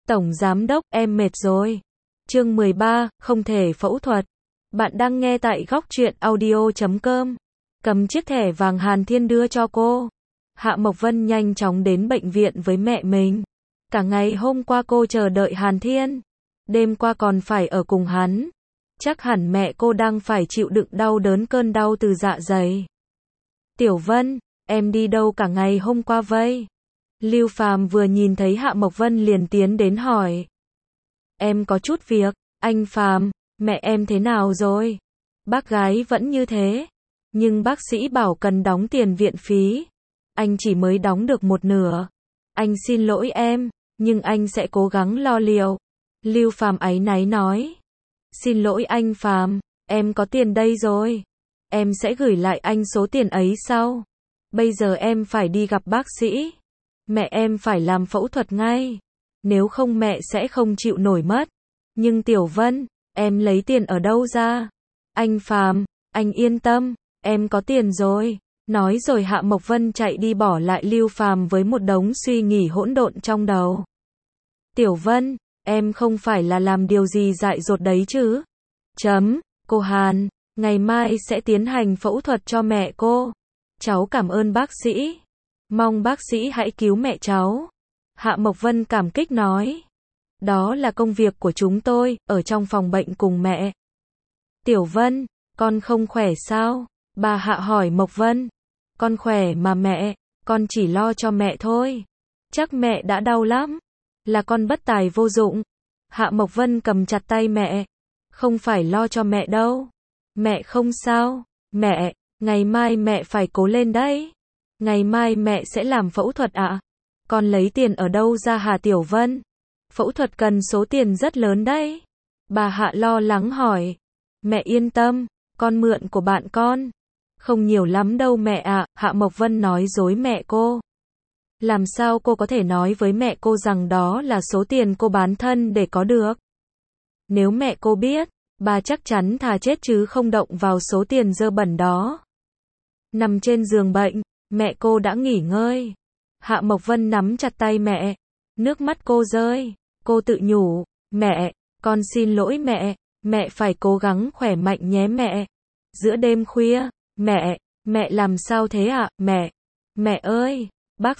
Tổng Giám đốc, em mệt rồi. Chương 13, không thể phẫu thuật. Bạn đang nghe tại góc truyện audio.com. Cầm chiếc thẻ vàng Hàn Thiên đưa cho cô. Hạ Mộc Vân nhanh chóng đến bệnh viện với mẹ mình. Cả ngày hôm qua cô chờ đợi Hàn Thiên. Đêm qua còn phải ở cùng hắn. Chắc hẳn mẹ cô đang phải chịu đựng đau đớn cơn đau từ dạ dày. Tiểu Vân, em đi đâu cả ngày hôm qua vậy? Lưu Phàm vừa nhìn thấy Hạ Mộc Vân liền tiến đến hỏi. Em có chút việc, anh Phàm, mẹ em thế nào rồi? Bác gái vẫn như thế, nhưng bác sĩ bảo cần đóng tiền viện phí. Anh chỉ mới đóng được một nửa. Anh xin lỗi em, nhưng anh sẽ cố gắng lo liệu. Lưu Phàm áy náy nói. Xin lỗi anh Phàm, em có tiền đây rồi. Em sẽ gửi lại anh số tiền ấy sau. Bây giờ em phải đi gặp bác sĩ. Mẹ em phải làm phẫu thuật ngay. Nếu không mẹ sẽ không chịu nổi mất. Nhưng Tiểu Vân, em lấy tiền ở đâu ra? Anh Phàm, anh yên tâm, em có tiền rồi. Nói rồi Hạ Mộc Vân chạy đi bỏ lại Lưu Phàm với một đống suy nghĩ hỗn độn trong đầu. Tiểu Vân, em không phải là làm điều gì dại dột đấy chứ? Cô Hàn, ngày mai sẽ tiến hành phẫu thuật cho mẹ cô. Cháu cảm ơn bác sĩ. Mong bác sĩ hãy cứu mẹ cháu. Hạ Mộc Vân cảm kích nói. Đó là công việc của chúng tôi, ở trong phòng bệnh cùng mẹ. Tiểu Vân, con không khỏe sao? Bà Hạ hỏi Mộc Vân. Con khỏe mà mẹ, con chỉ lo cho mẹ thôi. Chắc mẹ đã đau lắm. Là con bất tài vô dụng. Hạ Mộc Vân cầm chặt tay mẹ. Không phải lo cho mẹ đâu. Mẹ không sao. Mẹ, ngày mai mẹ phải cố lên đấy. Ngày mai mẹ sẽ làm phẫu thuật ạ. Con lấy tiền ở đâu ra hả Tiểu Vân? Phẫu thuật cần số tiền rất lớn đấy. Bà Hạ lo lắng hỏi. Mẹ yên tâm, con mượn của bạn con. Không nhiều lắm đâu mẹ ạ, Hạ Mộc Vân nói dối mẹ cô. Làm sao cô có thể nói với mẹ cô rằng đó là số tiền cô bán thân để có được? Nếu mẹ cô biết, bà chắc chắn thà chết chứ không động vào số tiền dơ bẩn đó. Nằm trên giường bệnh, mẹ cô đã nghỉ ngơi. Hạ Mộc Vân nắm chặt tay mẹ. Nước mắt cô rơi. Cô tự nhủ. Mẹ, con xin lỗi mẹ. Mẹ phải cố gắng khỏe mạnh nhé mẹ. Giữa đêm khuya. Mẹ làm sao thế ạ? Mẹ ơi. Bác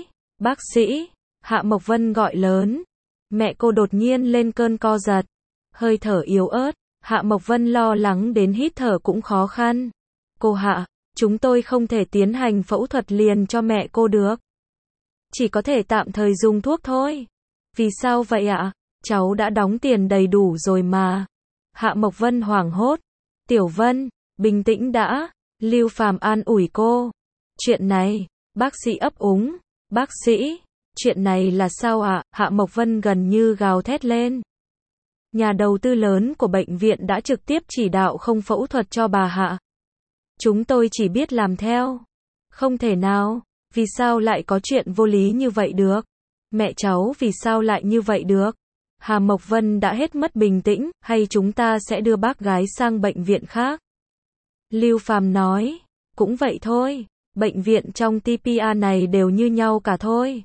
sĩ. Hạ Mộc Vân gọi lớn. Mẹ cô đột nhiên lên cơn co giật. Hơi thở yếu ớt. Hạ Mộc Vân lo lắng đến hít thở cũng khó khăn. Cô Hạ, chúng tôi không thể tiến hành phẫu thuật liền cho mẹ cô được. Chỉ có thể tạm thời dùng thuốc thôi. Vì sao vậy ạ? Cháu đã đóng tiền đầy đủ rồi mà. Hạ Mộc Vân hoảng hốt. Tiểu Vân, bình tĩnh đã. Lưu Phàm an ủi cô. Chuyện này, bác sĩ ấp úng. Bác sĩ, chuyện này là sao ạ? Hạ Mộc Vân gần như gào thét lên. Nhà đầu tư lớn của bệnh viện đã trực tiếp chỉ đạo không phẫu thuật cho bà Hạ. Chúng tôi chỉ biết làm theo. Không thể nào. Vì sao lại có chuyện vô lý như vậy được? Mẹ cháu vì sao lại như vậy được? Hạ Mộc Vân đã hết mất bình tĩnh, hay chúng ta sẽ đưa bác gái sang bệnh viện khác? Lưu Phàm nói, cũng vậy thôi, bệnh viện trong TPA này đều như nhau cả thôi.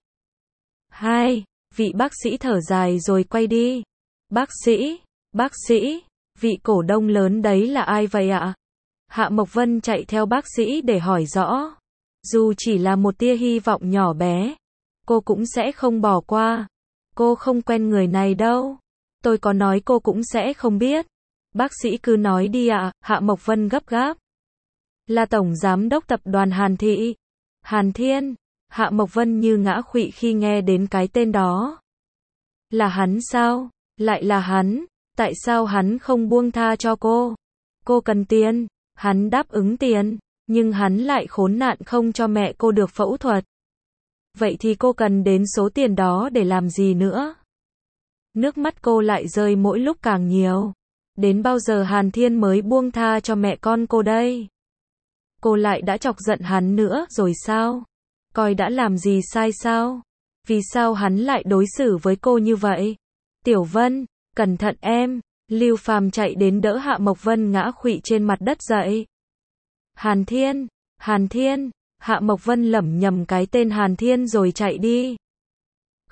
Vị bác sĩ thở dài rồi quay đi. Bác sĩ, vị cổ đông lớn đấy là ai vậy ạ? Hạ Mộc Vân chạy theo bác sĩ để hỏi rõ. Dù chỉ là một tia hy vọng nhỏ bé, cô cũng sẽ không bỏ qua. Cô không quen người này đâu. Tôi có nói cô cũng sẽ không biết. Bác sĩ cứ nói đi ạ, Hạ Mộc Vân gấp gáp. Là Tổng Giám đốc tập đoàn Hàn Thị. Hàn Thiên. Hạ Mộc Vân như ngã khuỵu khi nghe đến cái tên đó. Là hắn sao? Lại là hắn. Tại sao hắn không buông tha cho cô? Cô cần tiền. Hắn đáp ứng tiền. Nhưng hắn lại khốn nạn không cho mẹ cô được phẫu thuật. Vậy thì cô cần đến số tiền đó để làm gì nữa? Nước mắt cô lại rơi mỗi lúc càng nhiều. Đến bao giờ Hàn Thiên mới buông tha cho mẹ con cô đây? Cô lại đã chọc giận hắn nữa rồi sao? Coi đã làm gì sai sao? Vì sao hắn lại đối xử với cô như vậy? Tiểu Vân, cẩn thận em. Lưu Phàm chạy đến đỡ Hạ Mộc Vân ngã khuỵu trên mặt đất dậy. Hàn Thiên, Hạ Mộc Vân lẩm nhẩm cái tên Hàn Thiên rồi chạy đi.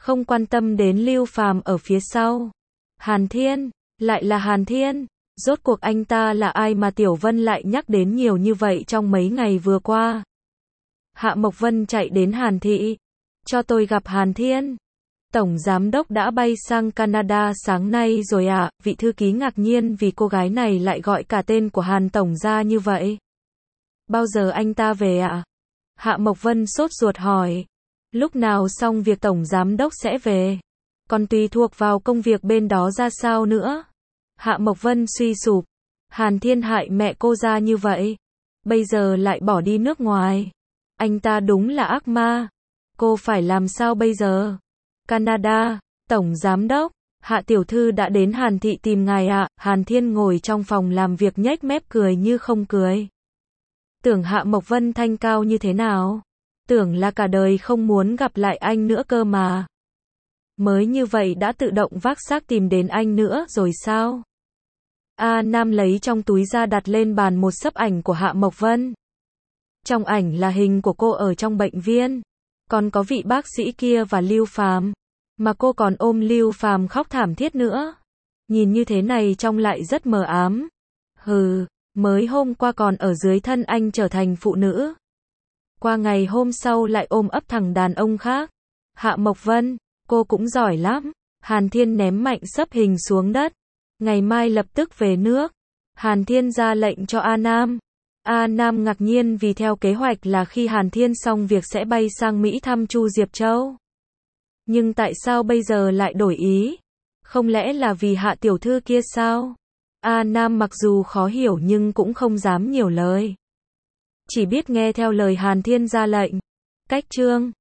không quan tâm đến Lưu Phàm ở phía sau. Hàn Thiên, lại là Hàn Thiên, rốt cuộc anh ta là ai mà Tiểu Vân lại nhắc đến nhiều như vậy trong mấy ngày vừa qua. Hạ Mộc Vân chạy đến Hàn Thị, cho tôi gặp Hàn Thiên. Tổng giám đốc đã bay sang Canada sáng nay rồi ạ. Vị thư ký ngạc nhiên vì cô gái này lại gọi cả tên của Hàn tổng ra như vậy. Bao giờ anh ta về ạ? Hạ Mộc Vân sốt ruột hỏi. Lúc nào xong việc tổng giám đốc sẽ về? Còn tùy thuộc vào công việc bên đó ra sao nữa. Hạ Mộc Vân suy sụp. Hàn Thiên hại mẹ cô ra như vậy, bây giờ lại bỏ đi nước ngoài. Anh ta đúng là ác ma. Cô phải làm sao bây giờ? Canada, tổng giám đốc, Hạ tiểu thư đã đến Hàn Thị tìm ngài ạ. Hàn Thiên ngồi trong phòng làm việc nhếch mép cười như không cười. Tưởng Hạ Mộc Vân thanh cao như thế nào? Tưởng là cả đời không muốn gặp lại anh nữa cơ mà. Mới như vậy đã tự động vác xác tìm đến anh nữa rồi sao? A Nam lấy trong túi ra đặt lên bàn một xấp ảnh của Hạ Mộc Vân. Trong ảnh là hình của cô ở trong bệnh viện, còn có vị bác sĩ kia và Lưu Phàm, mà cô còn ôm Lưu Phàm khóc thảm thiết nữa. Nhìn như thế này trông lại rất mờ ám. Hừ, mới hôm qua còn ở dưới thân anh trở thành phụ nữ, qua ngày hôm sau lại ôm ấp thằng đàn ông khác. Hạ Mộc Vân, cô cũng giỏi lắm. Hàn Thiên ném mạnh xấp hình xuống đất. Ngày mai lập tức về nước. Hàn Thiên ra lệnh cho A Nam. A Nam ngạc nhiên vì theo kế hoạch là khi Hàn Thiên xong việc sẽ bay sang Mỹ thăm Chu Diệp Châu. Nhưng tại sao bây giờ lại đổi ý? Không lẽ là vì Hạ tiểu thư kia sao? A Nam mặc dù khó hiểu nhưng cũng không dám nhiều lời, chỉ biết nghe theo lời Hàn Thiên ra lệnh. Cách chương